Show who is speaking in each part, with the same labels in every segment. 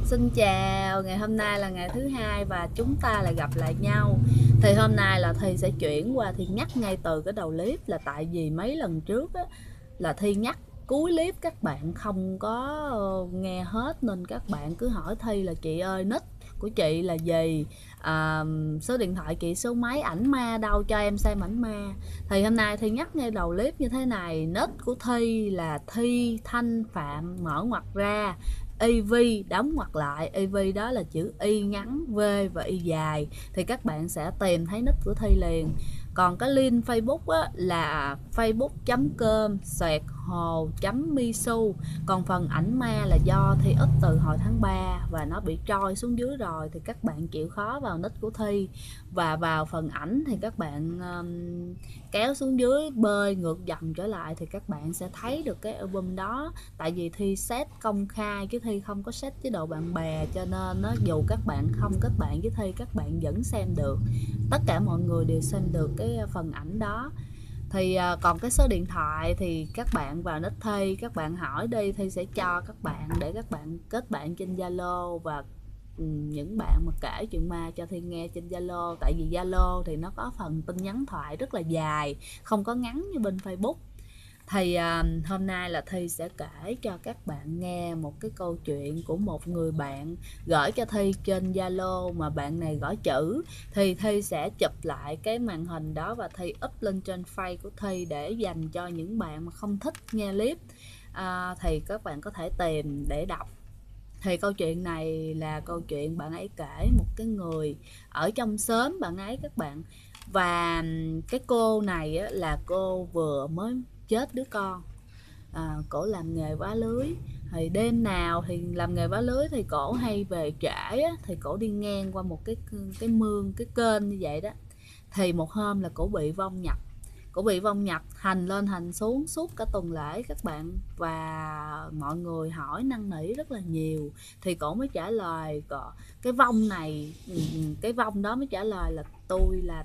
Speaker 1: Xin chào, ngày hôm nay là ngày thứ hai và chúng ta lại gặp lại nhau. Thì hôm nay là Thi sẽ chuyển qua Thi nhắc ngay từ cái đầu clip, là tại vì mấy lần trước á, là Thi nhắc cuối clip các bạn không có nghe hết, nên các bạn cứ hỏi Thi là chị ơi nick của chị là gì, số điện thoại chị số mấy, ảnh ma đâu cho em xem ảnh ma. Thì hôm nay Thi nhắc ngay đầu clip như thế này: nick của Thi là Thi Thanh Phạm mở ngoặc ra, EV đóng ngoặc lại. EV đó là chữ Y ngắn, V và Y dài, thì các bạn sẽ tìm thấy nick của Thi liền. Còn cái link Facebook á, là facebook.com/hồ.misu. Còn phần ảnh ma là do Thi up từ hồi tháng 3 và nó bị trôi xuống dưới rồi, thì các bạn chịu khó vào nick của Thi và vào phần ảnh thì các bạn kéo xuống dưới, bơi ngược dòng trở lại thì các bạn sẽ thấy được cái album đó. Tại vì Thi set công khai chứ Thi không có set chế độ bạn bè, cho nên nó dù các bạn không kết bạn với Thi, các bạn vẫn xem được, tất cả mọi người đều xem được cái phần ảnh đó. Thì còn cái số điện thoại thì các bạn vào nick Thi, các bạn hỏi đi, Thi sẽ cho các bạn để các bạn kết bạn trên Zalo. Và những bạn mà kể chuyện ma cho Thi nghe trên Zalo, tại vì Zalo thì nó có phần tin nhắn thoại rất là dài, không có ngắn như bên Facebook. Thì hôm nay là Thi sẽ kể cho các bạn nghe một cái câu chuyện của một người bạn gửi cho Thi trên Zalo, mà bạn này gõ chữ. Thì Thi sẽ chụp lại cái màn hình đó và Thi up lên trên face của Thi để dành cho những bạn mà không thích nghe clip, thì các bạn có thể tìm để đọc. Thì câu chuyện này là câu chuyện bạn ấy kể một cái người ở trong xóm bạn ấy các bạn. Và cái cô này á, là cô vừa mới chết đứa con, cổ làm nghề vá lưới. Thì đêm nào thì làm nghề vá lưới thì cổ hay về trễ á, thì cổ đi ngang qua một cái mương, cái kênh như vậy đó. Thì một hôm là cổ bị vong nhập, cổ bị vong nhập hành lên hành xuống suốt cả tuần lễ các bạn. Và mọi người hỏi năn nỉ rất là nhiều thì cổ mới trả lời cái vong này, cái vong đó mới trả lời là tôi là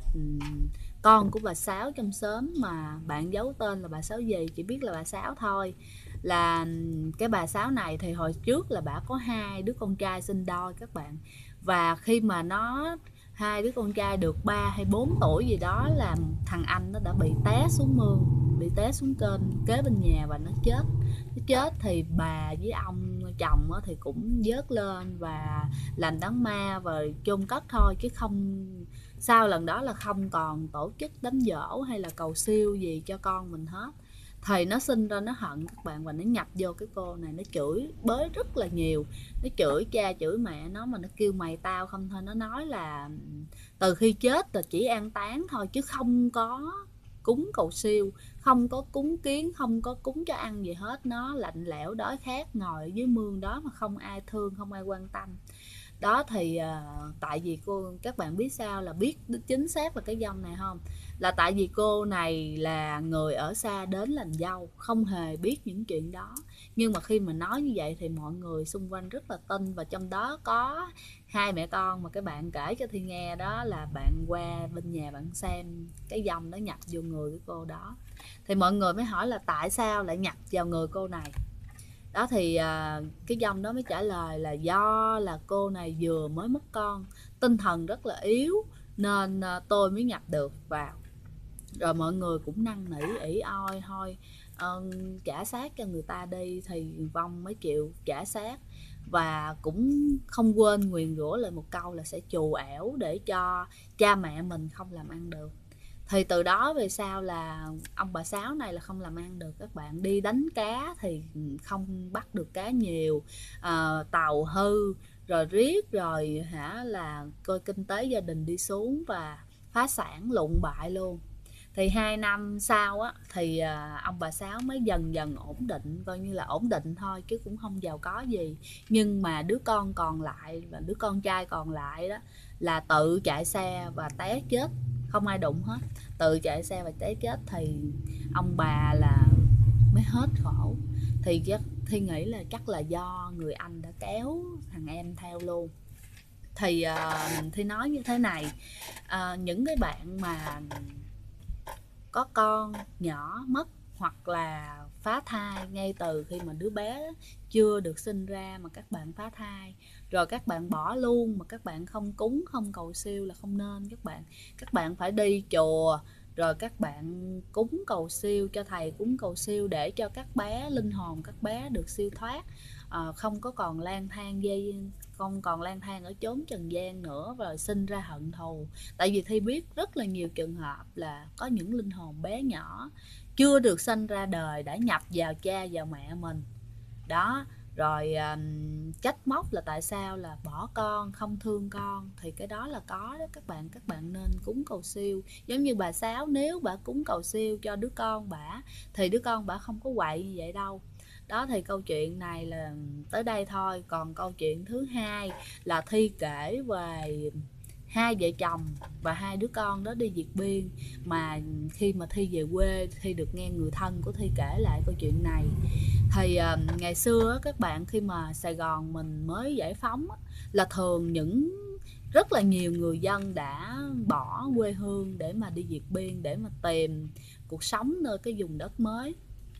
Speaker 1: con của bà Sáu trong xóm, mà bạn giấu tên là bà Sáu gì, chỉ biết là bà Sáu thôi. Là cái bà Sáu này thì hồi trước là bà có hai đứa con trai sinh đôi các bạn. Và khi mà hai đứa con trai được 3 hay 4 tuổi gì đó, là thằng anh nó đã bị té xuống mương, bị té xuống kênh kế bên nhà và nó chết. Nó chết thì bà với ông chồng thì cũng vớt lên và làm đám ma và chôn cất thôi, chứ không, sau lần đó là không còn tổ chức đám giỗ hay là cầu siêu gì cho con mình hết. Thầy nó sinh ra nó hận các bạn, và nó nhập vô cái cô này, nó chửi bới rất là nhiều. Nó chửi cha chửi mẹ nó, mà nó kêu mày tao không thôi. Nó nói là từ khi chết là chỉ an táng thôi, chứ không có cúng cầu siêu, không có cúng kiến, không có cúng cho ăn gì hết. Nó lạnh lẽo đói khát ngồi ở dưới mương đó mà không ai thương, không ai quan tâm đó. Thì tại vì các bạn biết sao là biết chính xác là cái dông này không, là tại vì cô này là người ở xa đến làm dâu, không hề biết những chuyện đó. Nhưng mà khi mà nói như vậy thì mọi người xung quanh rất là tin, và trong đó có hai mẹ con mà cái bạn kể cho Thi nghe đó, là bạn qua bên nhà bạn xem cái dông nó nhập vô người cái cô đó. Thì mọi người mới hỏi là tại sao lại nhập vào người cô này đó. Thì cái dông đó mới trả lời là do là cô này vừa mới mất con, tinh thần rất là yếu, nên tôi mới nhập được vào. Rồi mọi người cũng năn nỉ ỉ oi thôi, trả xác cho người ta đi, thì vong mới chịu trả xác. Và cũng không quên nguyền rủa lại một câu là sẽ trù ẻo để cho cha mẹ mình không làm ăn được. Thì từ đó về sau là ông bà Sáu này là không làm ăn được các bạn. Đi đánh cá thì không bắt được cá nhiều, tàu hư rồi riết rồi là coi kinh tế gia đình đi xuống và phá sản lụng bại luôn. Thì 2 năm sau á thì ông bà Sáu mới dần dần ổn định, coi như là ổn định thôi chứ cũng không giàu có gì. Nhưng mà đứa con còn lại, và đứa con trai còn lại đó, là tự chạy xe và té chết, không ai đụng hết, tự chạy xe và té chết. Thì ông bà là mới hết khổ. Thì Thi nghĩ là chắc là do người anh đã kéo thằng em theo luôn. Thì Thi nói như thế này, những cái bạn mà có con nhỏ mất hoặc là phá thai ngay từ khi mà đứa bé chưa được sinh ra mà các bạn phá thai, rồi các bạn bỏ luôn mà các bạn không cúng không cầu siêu là không nên các bạn phải đi chùa rồi các bạn cúng cầu siêu cho thầy, cúng cầu siêu để cho các bé, linh hồn các bé được siêu thoát, không có còn lang thang không còn lang thang ở chốn trần gian nữa và sinh ra hận thù. Tại vì Thi biết rất là nhiều trường hợp là có những linh hồn bé nhỏ chưa được sinh ra đời đã nhập vào cha vào mẹ mình đó, rồi trách móc là tại sao là bỏ con, không thương con, thì cái đó là có đó các bạn nên cúng cầu siêu. Giống như bà Sáu, nếu bà cúng cầu siêu cho đứa con bả thì đứa con bả không có quậy như vậy đâu. Đó, thì câu chuyện này là tới đây thôi. Còn câu chuyện thứ hai là Thi kể về hai vợ chồng và hai đứa con đó đi vượt biên, mà khi mà Thi về quê Thi được nghe người thân của Thi kể lại câu chuyện này. Thì ngày xưa các bạn, khi mà Sài Gòn mình mới giải phóng là thường rất là nhiều người dân đã bỏ quê hương để mà đi vượt biên, để mà tìm cuộc sống nơi cái vùng đất mới.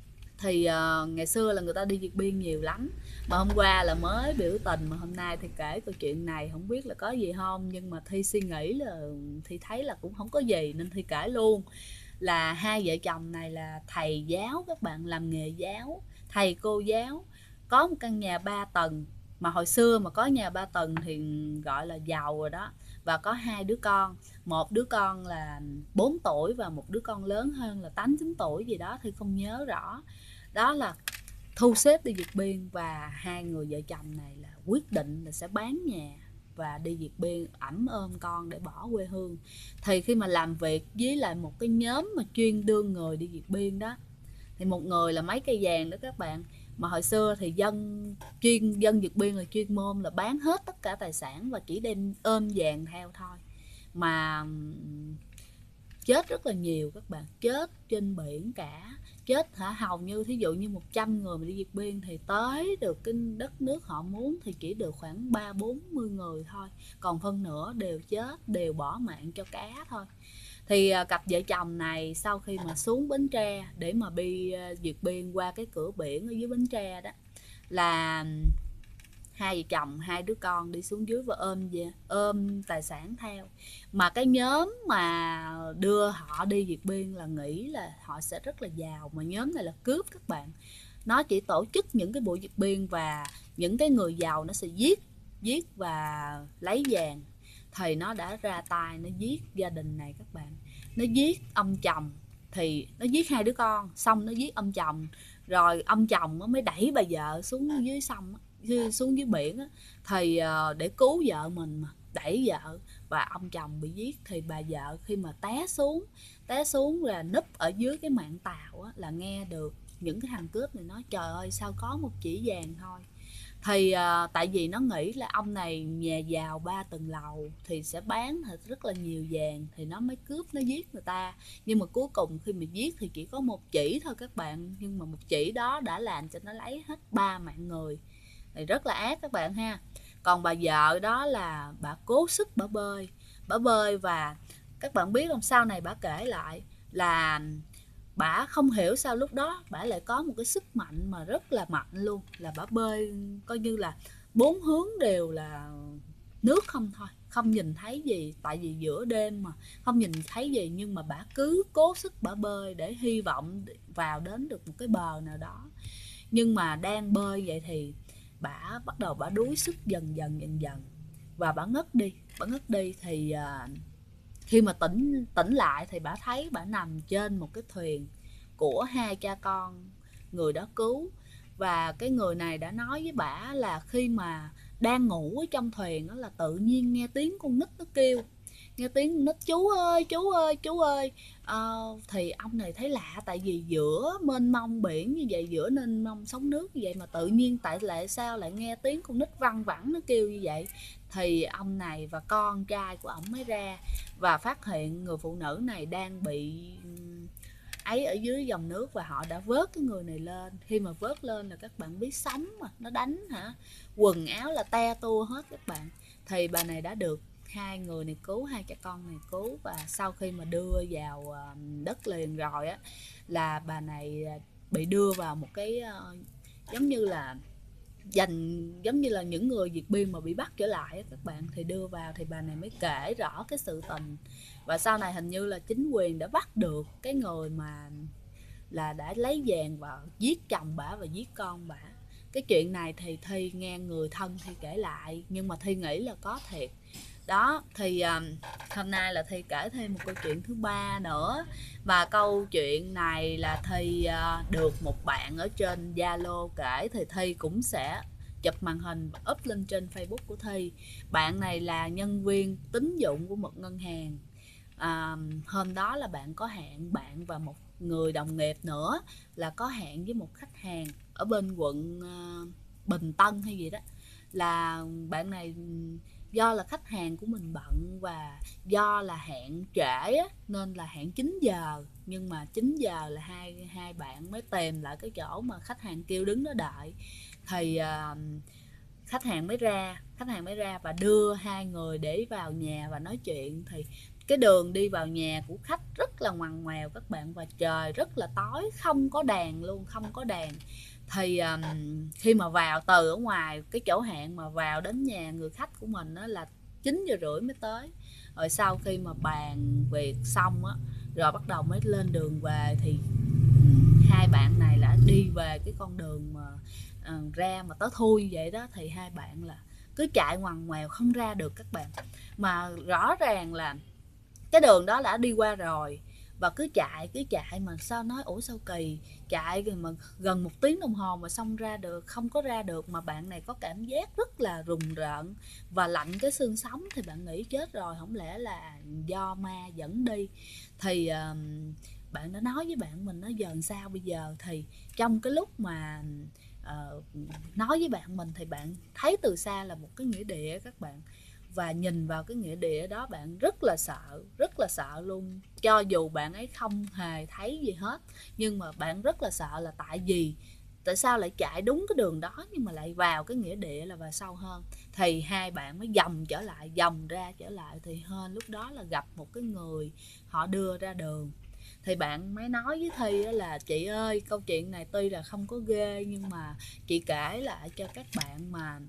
Speaker 1: Thì ngày xưa là người ta đi vượt biên nhiều lắm, mà hôm qua là mới biểu tình, mà hôm nay thì kể câu chuyện này không biết là có gì không, nhưng mà Thi suy nghĩ là Thi thấy là cũng không có gì nên Thi kể luôn. Là hai vợ chồng này là thầy giáo, các bạn làm nghề giáo, thầy cô giáo, có một căn nhà 3 tầng, mà hồi xưa mà có nhà 3 tầng thì gọi là giàu rồi đó. Và có hai đứa con, một đứa con là 4 tuổi và một đứa con lớn hơn là 8-9 tuổi gì đó, thì không nhớ rõ. Đó là thu xếp đi vượt biên, và hai người vợ chồng này là quyết định là sẽ bán nhà và đi vượt biên ẵm ôm con để bỏ quê hương. Thì khi mà làm việc với lại một cái nhóm mà chuyên đưa người đi vượt biên đó, thì một người là mấy cây vàng đó các bạn, mà hồi xưa thì dân vượt biên là chuyên môn là bán hết tất cả tài sản và chỉ đem ôm vàng theo thôi, mà chết rất là nhiều các bạn, chết trên biển cả. Chết hầu như thí dụ như 100 người mà đi vượt biên thì tới được cái đất nước họ muốn thì chỉ được khoảng 30-40 người thôi, còn phân nửa đều chết, đều bỏ mạng cho cá thôi. Thì cặp vợ chồng này sau khi mà xuống Bến Tre để mà đi vượt biên qua cái cửa biển ở dưới Bến Tre đó, là hai vợ chồng hai đứa con đi xuống dưới và ôm tài sản theo. Mà cái nhóm mà đưa họ đi vượt biên là nghĩ là họ sẽ rất là giàu, mà nhóm này là cướp các bạn. Nó chỉ tổ chức những cái buổi vượt biên và những cái người giàu nó sẽ giết và lấy vàng. Thì nó đã ra tay, nó giết gia đình này các bạn. Nó giết ông chồng, thì nó giết hai đứa con, xong nó giết ông chồng, rồi ông chồng mới đẩy bà vợ xuống dưới sông, xuống dưới biển á, thì để cứu vợ mình mà đẩy vợ, và ông chồng bị giết. Thì bà vợ khi mà té xuống là núp ở dưới cái mạn tàu á, là nghe được những cái thằng cướp này nói trời ơi sao có một chỉ vàng thôi. Thì tại vì nó nghĩ là ông này nhà giàu 3 tầng lầu thì sẽ bán thật rất là nhiều vàng, thì nó mới cướp, nó giết người ta. Nhưng mà cuối cùng khi mà giết thì chỉ có một chỉ thôi các bạn, nhưng mà một chỉ đó đã làm cho nó lấy hết 3 mạng người, thì rất là ác các bạn ha. Còn bà vợ đó là bà cố sức bà bơi, và các bạn biết không, sau này bà kể lại là bà không hiểu sao lúc đó bà lại có một cái sức mạnh mà rất là mạnh luôn, là bà bơi coi như là 4 hướng đều là nước không thôi, không nhìn thấy gì, tại vì giữa đêm mà không nhìn thấy gì, nhưng mà bà cứ cố sức bà bơi để hy vọng vào đến được một cái bờ nào đó. Nhưng mà đang bơi vậy thì bà bắt đầu bà đuối sức dần dần và bà ngất đi. Thì khi mà tỉnh lại thì bà thấy bà nằm trên một cái thuyền của hai cha con người đó cứu. Và cái người này đã nói với bà là khi mà đang ngủ ở trong thuyền đó, là tự nhiên nghe tiếng con nít nó kêu, nghe tiếng con nít chú ơi chú ơi chú ơi. Thì ông này thấy lạ, tại vì giữa mênh mông biển như vậy, giữa mênh mông sóng nước như vậy mà tự nhiên tại sao lại nghe tiếng con nít văng vẳng nó kêu như vậy. Thì ông này và con trai của ổng mới ra và phát hiện người phụ nữ này đang bị ấy ở dưới dòng nước, và họ đã vớt cái người này lên. Khi mà vớt lên là các bạn biết sóng mà nó đánh hả, quần áo là te tua hết các bạn. Thì bà này đã được hai người này cứu, hai cha con này cứu, và sau khi mà đưa vào đất liền rồi á, là bà này bị đưa vào một cái giống như là giống như là những người Việt biên mà bị bắt trở lại á các bạn, thì đưa vào thì bà này mới kể rõ cái sự tình. Và sau này hình như là chính quyền đã bắt được cái người mà là đã lấy vàng và giết chồng bả và giết con bả. Cái chuyện này thì Thi nghe người thân Thi kể lại, nhưng mà Thi nghĩ là có thiệt. Đó thì hôm nay là Thi kể thêm một câu chuyện thứ ba nữa. Và câu chuyện này là Thi được một bạn ở trên Zalo kể, thì Thi cũng sẽ chụp màn hình up lên trên Facebook của Thi. Bạn này là nhân viên tín dụng của một ngân hàng. Hôm đó là bạn có hẹn, bạn và một người đồng nghiệp nữa là có hẹn với một khách hàng ở bên quận Bình Tân hay gì đó. Là bạn này do là khách hàng của mình bận và do là hẹn trễ á, nên là hẹn 9 giờ, nhưng mà 9 giờ là hai bạn mới tìm lại cái chỗ mà khách hàng kêu đứng đó đợi. Thì khách hàng mới ra và đưa hai người để vào nhà và nói chuyện. Thì cái đường đi vào nhà của khách rất là ngoằn ngoèo các bạn, và trời rất là tối, không có đèn luôn, không có đèn. Thì khi mà vào từ ở ngoài cái chỗ hẹn mà vào đến nhà người khách của mình á, là 9 giờ rưỡi mới tới. Rồi sau khi mà bàn việc xong á, rồi bắt đầu mới lên đường về. Thì hai bạn này là đi về cái con đường mà ra mà tới thui vậy đó. Thì hai bạn là cứ chạy ngoằn ngoèo không ra được các bạn, mà rõ ràng là cái đường đó đã đi qua rồi, và cứ chạy mà sao nói ủa sao kỳ, chạy mà gần 1 tiếng đồng hồ mà xong ra được, không có ra được. Mà bạn này có cảm giác rất là rùng rợn và lạnh cái xương sống. Thì bạn nghĩ chết rồi, không lẽ là do ma dẫn đi. Thì bạn đã nói với bạn mình, nó giờ sao bây giờ. Thì trong cái lúc mà nói với bạn mình thì bạn thấy từ xa là một cái nghĩa địa các bạn. Và nhìn vào cái nghĩa địa đó bạn rất là sợ luôn. Cho dù bạn ấy không hề thấy gì hết, nhưng mà bạn rất là sợ là tại sao lại chạy đúng cái đường đó nhưng mà lại vào cái nghĩa địa là vào sâu hơn. Thì hai bạn mới vòng ra trở lại. Thì hên lúc đó là gặp một cái người họ đưa ra đường. Thì bạn mới nói với Thi là chị ơi, câu chuyện này tuy là không có ghê, nhưng mà chị kể lại cho các bạn mà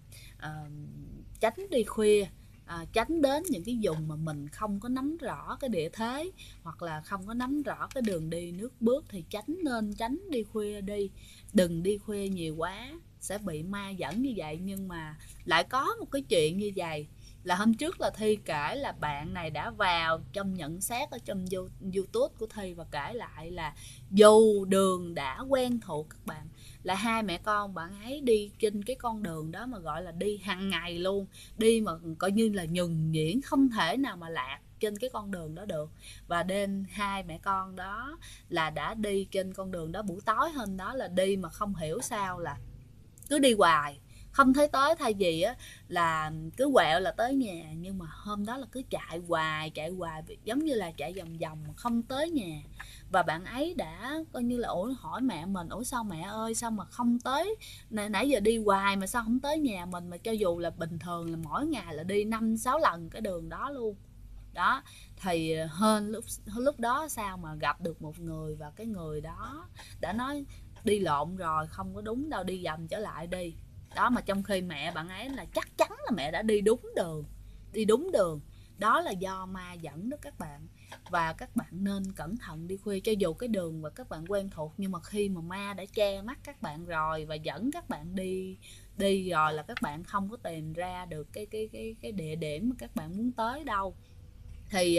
Speaker 1: tránh đi khuya, tránh đến những cái vùng mà mình không có nắm rõ cái địa thế, hoặc là không có nắm rõ cái đường đi nước bước, thì nên tránh đi khuya đi. Đừng đi khuya nhiều quá sẽ bị ma dẫn như vậy. Nhưng mà lại có một cái chuyện như vậy là hôm trước là Thi kể là bạn này đã vào trong nhận xét ở trong YouTube của Thi và kể lại là dù đường đã quen thuộc các bạn, là hai mẹ con bạn ấy đi trên cái con đường đó mà gọi là đi hàng ngày luôn, đi mà coi như là nhuần nhuyễn, không thể nào mà lạc trên cái con đường đó được. Và đêm hai mẹ con đó là đã đi trên con đường đó, buổi tối hôm đó là đi mà không hiểu sao là cứ đi hoài không thấy tới. Thay vì á là cứ quẹo là tới nhà, nhưng mà hôm đó là cứ chạy hoài giống như là chạy vòng vòng mà không tới nhà. Và bạn ấy đã coi như là hỏi mẹ mình, ủa sao mẹ ơi, sao mà không tới, nãy giờ đi hoài mà sao không tới nhà mình. Mà cho dù là bình thường là mỗi ngày là đi 5-6 lần cái đường đó luôn đó. Thì hên lúc đó sao mà gặp được một người, và cái người đó đã nói đi lộn rồi, không có đúng đâu, đi vòng trở lại đi đó. Mà trong khi mẹ bạn ấy là chắc chắn là mẹ đã đi đúng đường. Đó là do ma dẫn đó các bạn. Và các bạn nên cẩn thận đi khuya, cho dù cái đường và các bạn quen thuộc, nhưng mà khi mà ma đã che mắt các bạn rồi và dẫn các bạn đi rồi là các bạn không có tìm ra được cái địa điểm mà các bạn muốn tới đâu. Thì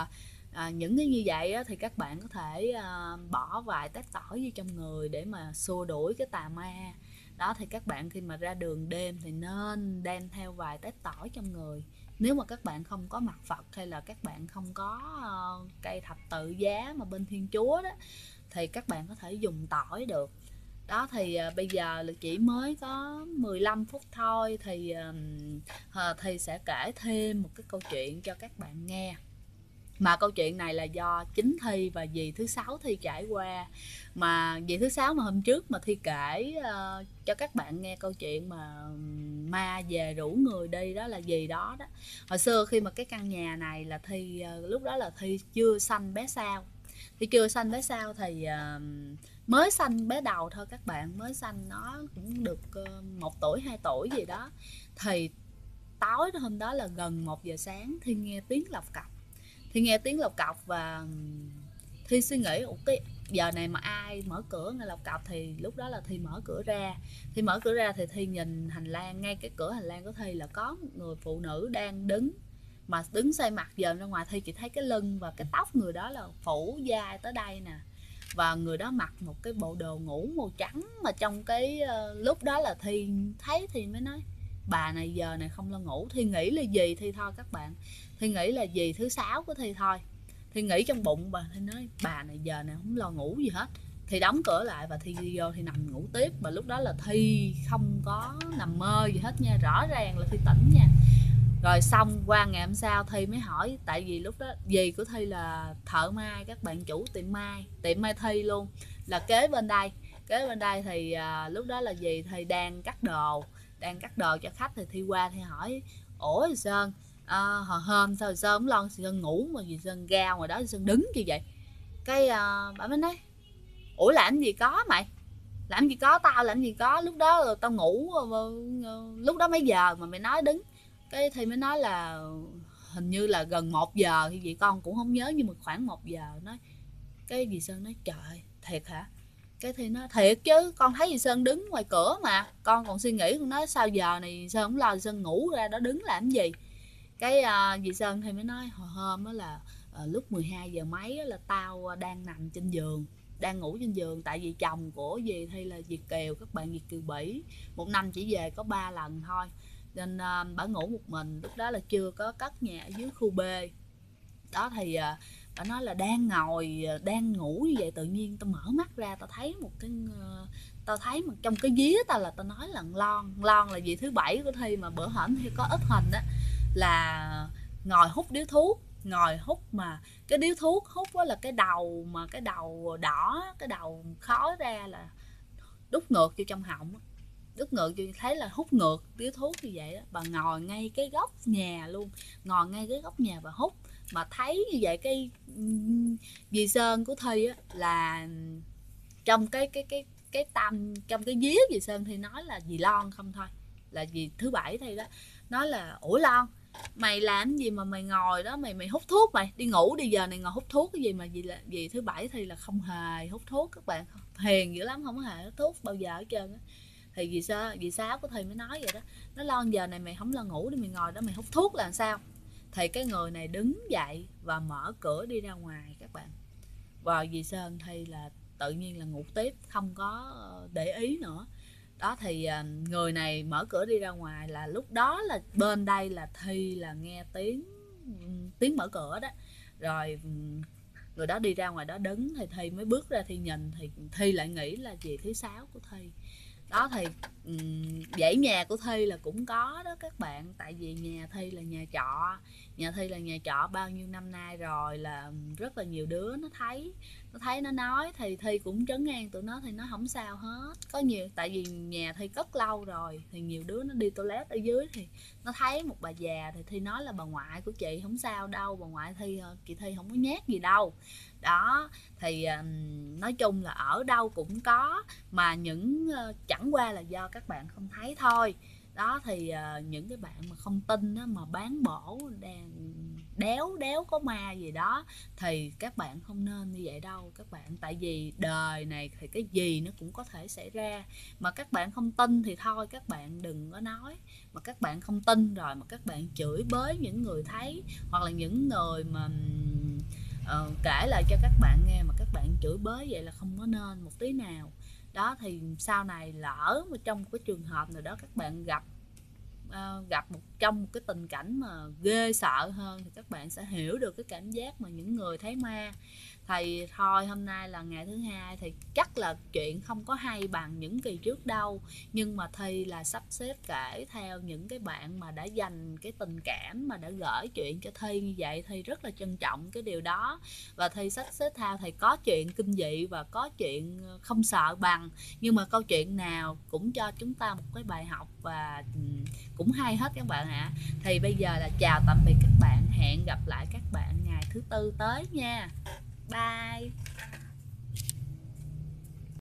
Speaker 1: những cái như vậy á, thì các bạn có thể bỏ vài tép tỏi vô trong người để mà xua đuổi cái tà ma đó. Thì các bạn khi mà ra đường đêm thì nên đem theo vài tép tỏi trong người. Nếu mà các bạn không có mặt Phật, hay là các bạn không có cây thập tự giá mà bên Thiên Chúa đó, thì các bạn có thể dùng tỏi được đó. Thì bây giờ là chỉ mới có 15 phút thôi, thì sẽ kể thêm một cái câu chuyện cho các bạn nghe. Mà câu chuyện này là do chính Thi và dì thứ sáu Thi trải qua. Mà dì thứ sáu mà hôm trước mà Thi kể cho các bạn nghe câu chuyện mà ma về rủ người đi đó là dì đó đó. Hồi xưa khi mà cái căn nhà này là Thi lúc đó là Thi chưa sanh bé Sao. Thi chưa sanh bé Sao thì mới sanh bé đầu thôi các bạn, mới sanh nó cũng được 1 tuổi 2 tuổi gì đó. Thì tối hôm đó là gần 1 giờ sáng Thi nghe tiếng lọc cọc. Thi nghe tiếng lọc cọc và Thi suy nghĩ cái giờ này mà ai mở cửa nghe lọc cọc, thì lúc đó là Thi mở cửa ra. Thi mở cửa ra thì Thi nhìn hành lang, ngay cái cửa hành lang của Thi là có một người phụ nữ đang đứng, mà đứng xoay mặt dòm ra ngoài. Thi chỉ thấy cái lưng và cái tóc người đó là phủ vai tới đây nè, và người đó mặc một cái bộ đồ ngủ màu trắng. Mà trong cái lúc đó là Thi thấy thì mới nói bà này giờ này không lo ngủ. Thi nghĩ là gì Thi thôi các bạn, Thi nghĩ là dì thứ sáu của Thi thôi. Thi nghĩ trong bụng bà, Thi nói bà này giờ này không lo ngủ gì hết. Thi đóng cửa lại và Thi đi vô Thi nằm ngủ tiếp. Và lúc đó là Thi không có nằm mơ gì hết nha, rõ ràng là Thi tỉnh nha. Rồi xong qua ngày hôm sau Thi mới hỏi, tại vì lúc đó dì của Thi là thợ may, các bạn, chủ tiệm may Thi luôn, là kế bên đây. Kế bên đây thì lúc đó là dì Thi đang cắt đồ cho khách. Thì Thi qua Thi hỏi ủa dì Sơn, hồi hôm sao dì Sơn không lo, dì Sơn ngủ mà dì Sơn ra ngoài đó dì Sơn đứng như vậy. Cái bà mới nói ủa làm gì có mày, làm gì có, tao làm gì có, lúc đó tao ngủ, lúc đó mấy giờ mà mày nói đứng. Cái Thi mới nói là hình như là gần 1 giờ thì gì, con cũng không nhớ nhưng mà khoảng 1 giờ. Nói cái dì Sơn nói trời thiệt hả. Cái Thi nói thiệt chứ, con thấy dì Sơn đứng ngoài cửa mà. Con còn suy nghĩ, con nói sao giờ này Sơn không lo, dì Sơn ngủ ra đó đứng làm gì. Cái dì Sơn thì mới nói hồi hôm đó là lúc 12 giờ mấy là tao đang nằm trên giường, đang ngủ trên giường. Tại vì chồng của dì Thi là Việt kiều, các bạn, Việt kiều Bỉ, một năm chỉ về có 3 lần thôi, nên bà ngủ một mình. Lúc đó là chưa có cất nhà ở dưới khu B đó. Thì bà nói là đang ngủ như vậy, tự nhiên tao mở mắt ra, tao thấy một cái tao thấy một trong cái vía tao, là tao nói là lon là dì thứ bảy của Thi mà bữa hổm Thi có up hình á, là ngồi hút điếu thuốc, ngồi hút. Mà cái điếu thuốc hút đó là cái đầu đỏ, cái đầu khói ra là đút ngược vô trong họng, đút ngược vô, thấy là hút ngược điếu thuốc như vậy đó. Bà ngồi ngay cái góc nhà luôn, ngồi ngay cái góc nhà và hút. Mà thấy như vậy cái dì Sơn của Thi á, là trong cái tâm, trong cái vía dì Sơn thì nói là dì Lon không thôi, là dì thứ bảy Thi đó. Nói là ủa Lon, mày làm gì mà mày ngồi đó, mày hút thuốc, mày đi ngủ đi, giờ này ngồi hút thuốc cái gì. Mà dì thứ bảy Thi là không hề hút thuốc các bạn, hiền dữ lắm, không hề hút thuốc bao giờ hết trơn á. Thì dì sáu của Thi mới nói vậy đó, nó Lon giờ này mày không lo ngủ đi, mày ngồi đó mày hút thuốc là sao. Thì cái người này đứng dậy và mở cửa đi ra ngoài các bạn. Và dì Sơn Thi là tự nhiên là ngủ tiếp, không có để ý nữa đó. Thì người này mở cửa đi ra ngoài, là lúc đó là bên đây là Thi là nghe tiếng mở cửa đó. Rồi người đó đi ra ngoài đó đứng, thì Thi mới bước ra Thi nhìn, thì Thi lại nghĩ là dì thứ sáu của Thi đó. Thì dãy nhà của Thi là cũng có đó các bạn, tại vì nhà Thi là nhà trọ bao nhiêu năm nay rồi, là rất là nhiều đứa nó thấy nó nói. Thì Thi cũng trấn an tụi nó, thì nó không sao hết. Có nhiều, tại vì nhà Thi cất lâu rồi, thì nhiều đứa nó đi toilet ở dưới, thì nó thấy một bà già, thì Thi nói là bà ngoại của chị, không sao đâu, bà ngoại Thi, chị Thi không có nhát gì đâu đó. Thì nói chung là ở đâu cũng có, mà chẳng qua là do các bạn không thấy thôi đó. Thì những cái bạn mà không tin á, mà bán bổ đang đéo có ma gì đó, thì các bạn không nên như vậy đâu các bạn. Tại vì đời này thì cái gì nó cũng có thể xảy ra. Mà các bạn không tin thì thôi, các bạn đừng có nói. Mà các bạn không tin rồi mà các bạn chửi bới những người thấy, hoặc là những người mà kể lại cho các bạn nghe mà các bạn chửi bới, vậy là không có nên một tí nào đó. Thì sau này lỡ mà trong một cái trường hợp nào đó các bạn gặp trong một cái tình cảnh mà ghê sợ hơn, thì các bạn sẽ hiểu được cái cảm giác mà những người thấy ma. Thì thôi hôm nay là ngày thứ hai thì chắc là chuyện không có hay bằng những kỳ trước đâu, nhưng mà Thi là sắp xếp kể theo những cái bạn mà đã dành cái tình cảm mà đã gửi chuyện cho Thi như vậy. Thi rất là trân trọng cái điều đó, và Thi sắp xếp theo thì có chuyện kinh dị và có chuyện không sợ bằng, nhưng mà câu chuyện nào cũng cho chúng ta một cái bài học và cũng hay hết các bạn ạ. Thì bây giờ là chào tạm biệt các bạn, hẹn gặp lại các bạn ngày thứ tư tới nha. Bye.